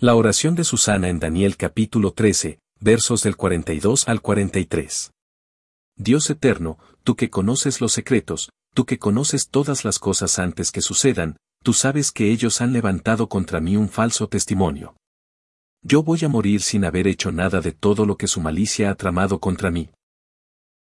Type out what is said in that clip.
La oración de Susana en Daniel capítulo 13, versos del 42 al 43. Dios eterno, tú que conoces los secretos, tú que conoces todas las cosas antes que sucedan, tú sabes que ellos han levantado contra mí un falso testimonio. Yo voy a morir sin haber hecho nada de todo lo que su malicia ha tramado contra mí.